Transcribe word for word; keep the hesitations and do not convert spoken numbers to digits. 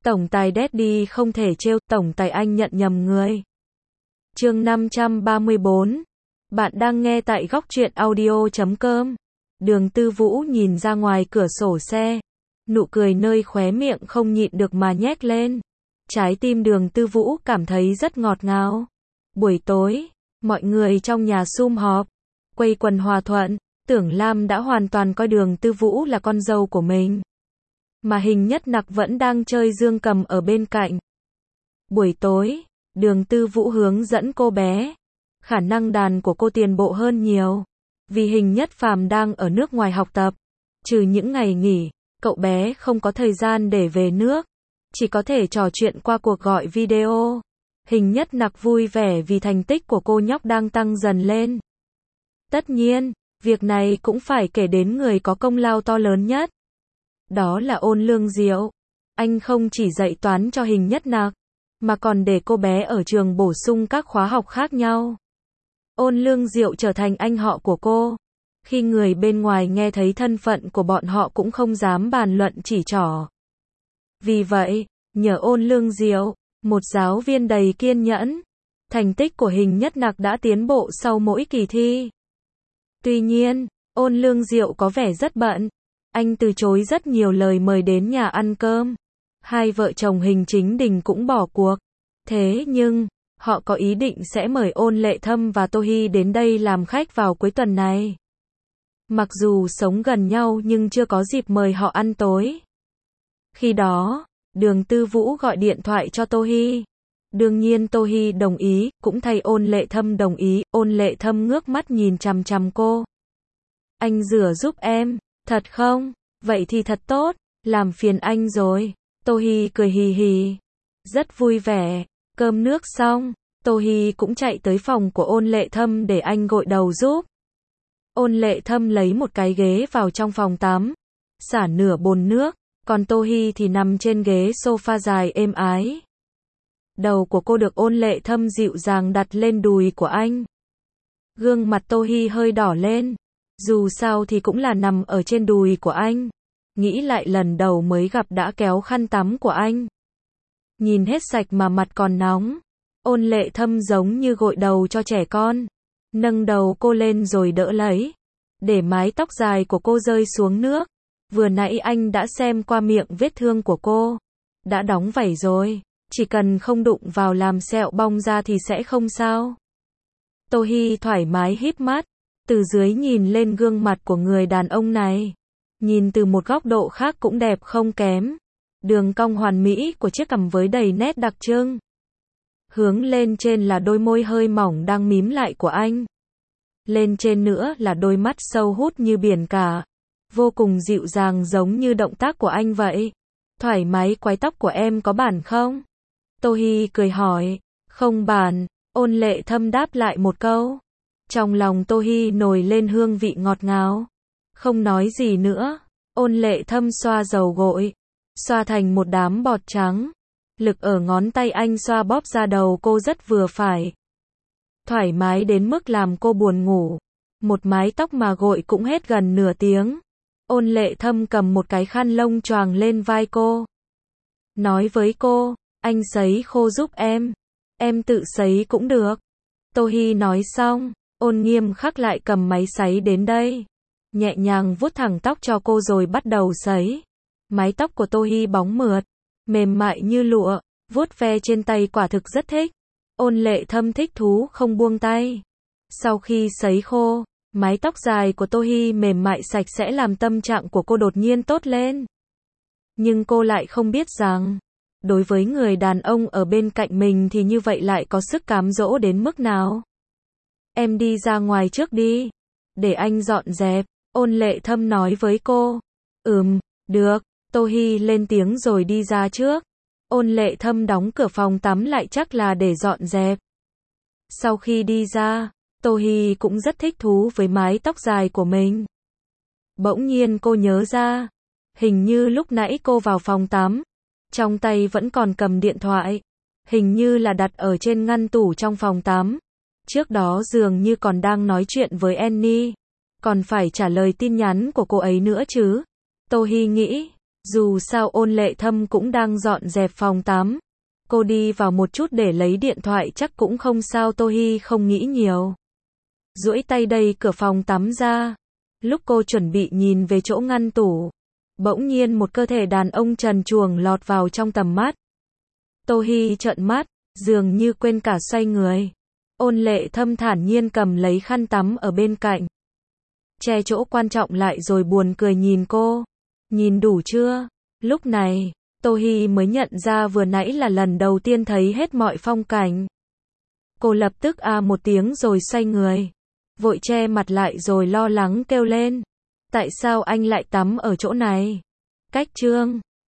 Tổng tài Daddy không thể trêu, tổng tài anh nhận nhầm người. Chương năm trăm ba mươi bốn. Bạn đang nghe tại góc truyện audio chấm com. Đường Tư Vũ nhìn ra ngoài cửa sổ xe, nụ cười nơi khóe miệng không nhịn được mà nhếch lên. Trái tim Đường Tư Vũ cảm thấy rất ngọt ngào. Buổi tối, mọi người trong nhà sum họp, quây quần hòa thuận. Tưởng Lam đã hoàn toàn coi Đường Tư Vũ là con dâu của mình, mà Hình Nhất Nặc vẫn đang chơi dương cầm ở bên cạnh. Buổi tối, Đường Tư Vũ hướng dẫn cô bé. Khả năng đàn của cô tiến bộ hơn nhiều, vì Hình Nhất Phàm đang ở nước ngoài học tập. Trừ những ngày nghỉ, cậu bé không có thời gian để về nước, chỉ có thể trò chuyện qua cuộc gọi video. Hình Nhất Nặc vui vẻ vì thành tích của cô nhóc đang tăng dần lên. Tất nhiên, việc này cũng phải kể đến người có công lao to lớn nhất. Đó là Ôn Lương Diệu. Anh không chỉ dạy toán cho Hình Nhất Nặc, mà còn để cô bé ở trường bổ sung các khóa học khác nhau. Ôn Lương Diệu trở thành anh họ của cô. Khi người bên ngoài nghe thấy thân phận của bọn họ cũng không dám bàn luận chỉ trỏ. Vì vậy, nhờ Ôn Lương Diệu, một giáo viên đầy kiên nhẫn, thành tích của Hình Nhất Nặc đã tiến bộ sau mỗi kỳ thi. Tuy nhiên, Ôn Lương Diệu có vẻ rất bận. Anh từ chối rất nhiều lời mời đến nhà ăn cơm. Hai vợ chồng Hình Chính Đình cũng bỏ cuộc. Thế nhưng, họ có ý định sẽ mời Ôn Lệ Thâm và Tô Hi đến đây làm khách vào cuối tuần này. Mặc dù sống gần nhau nhưng chưa có dịp mời họ ăn tối. Khi đó, Đường Tư Vũ gọi điện thoại cho Tô Hi. Đương nhiên Tô Hi đồng ý, cũng thay Ôn Lệ Thâm đồng ý. Ôn Lệ Thâm ngước mắt nhìn chằm chằm cô. Anh rửa giúp em, thật không? Vậy thì thật tốt, làm phiền anh rồi. Tô Hi cười hì hì, rất vui vẻ. Cơm nước xong, Tô Hi cũng chạy tới phòng của Ôn Lệ Thâm để anh gội đầu giúp. Ôn Lệ Thâm lấy một cái ghế vào trong phòng tắm, xả nửa bồn nước, còn Tô Hi thì nằm trên ghế sofa dài êm ái. Đầu của cô được Ôn Lệ Thâm dịu dàng đặt lên đùi của anh. Gương mặt Tô Hi hơi đỏ lên, dù sao thì cũng là nằm ở trên đùi của anh. Nghĩ lại lần đầu mới gặp đã kéo khăn tắm của anh. Nhìn hết sạch mà mặt còn nóng. Ôn Lệ Thâm giống như gội đầu cho trẻ con. Nâng đầu cô lên rồi đỡ lấy, để mái tóc dài của cô rơi xuống nước. Vừa nãy anh đã xem qua miệng vết thương của cô. Đã đóng vảy rồi, chỉ cần không đụng vào làm sẹo bong ra thì sẽ không sao. Tô Hi thoải mái híp mắt, từ dưới nhìn lên gương mặt của người đàn ông này. Nhìn từ một góc độ khác cũng đẹp không kém. Đường cong hoàn mỹ của chiếc cằm với đầy nét đặc trưng. Hướng lên trên là đôi môi hơi mỏng đang mím lại của anh. Lên trên nữa là đôi mắt sâu hút như biển cả. Vô cùng dịu dàng giống như động tác của anh vậy. Thoải mái quái tóc của em có bản không? Tô Hi cười hỏi. Không bản, Ôn Lệ Thâm đáp lại một câu. Trong lòng Tô Hi nổi lên hương vị ngọt ngào. Không nói gì nữa, Ôn Lệ Thâm xoa dầu gội, xoa thành một đám bọt trắng. Lực ở ngón tay anh xoa bóp ra đầu cô rất vừa phải. Thoải mái đến mức làm cô buồn ngủ. Một mái tóc mà gội cũng hết gần nửa tiếng. Ôn Lệ Thâm cầm một cái khăn lông choàng lên vai cô. Nói với cô, anh sấy khô giúp em. Em tự sấy cũng được. Tô Hi nói xong, Ôn nghiêm khắc lại cầm máy sấy đến đây. Nhẹ nhàng vuốt thẳng tóc cho cô rồi bắt đầu sấy. Mái tóc của Tô Hi bóng mượt, mềm mại như lụa, vuốt ve trên tay quả thực rất thích. Ôn Lệ Thâm thích thú không buông tay. Sau khi sấy khô, mái tóc dài của Tô Hi mềm mại sạch sẽ làm tâm trạng của cô đột nhiên tốt lên. Nhưng cô lại không biết rằng, đối với người đàn ông ở bên cạnh mình thì như vậy lại có sức cám dỗ đến mức nào. Em đi ra ngoài trước đi, để anh dọn dẹp. Ôn Lệ Thâm nói với cô. Ừm, được. Tô Hi lên tiếng rồi đi ra trước. Ôn Lệ Thâm đóng cửa phòng tắm lại chắc là để dọn dẹp. Sau khi đi ra, Tô Hi cũng rất thích thú với mái tóc dài của mình. Bỗng nhiên cô nhớ ra, hình như lúc nãy cô vào phòng tắm, trong tay vẫn còn cầm điện thoại. Hình như là đặt ở trên ngăn tủ trong phòng tắm. Trước đó dường như còn đang nói chuyện với Annie. Còn phải trả lời tin nhắn của cô ấy nữa chứ. Tô Hi nghĩ, Dù sao Ôn Lệ Thâm cũng đang dọn dẹp phòng tắm. Cô đi vào một chút để lấy điện thoại chắc cũng không sao. Tô Hi không nghĩ nhiều. Duỗi tay đẩy cửa phòng tắm ra. Lúc cô chuẩn bị nhìn về chỗ ngăn tủ, bỗng nhiên một cơ thể đàn ông trần truồng lọt vào trong tầm mắt. Tô Hi trợn mắt, dường như quên cả xoay người. Ôn Lệ Thâm thản nhiên cầm lấy khăn tắm ở bên cạnh, che chỗ quan trọng lại rồi buồn cười nhìn cô. Nhìn đủ chưa? Lúc này, Tô Hi mới nhận ra vừa nãy là lần đầu tiên thấy hết mọi phong cảnh. Cô lập tức a một tiếng rồi xoay người, vội che mặt lại rồi lo lắng kêu lên. Tại sao anh lại tắm ở chỗ này? Cách trương.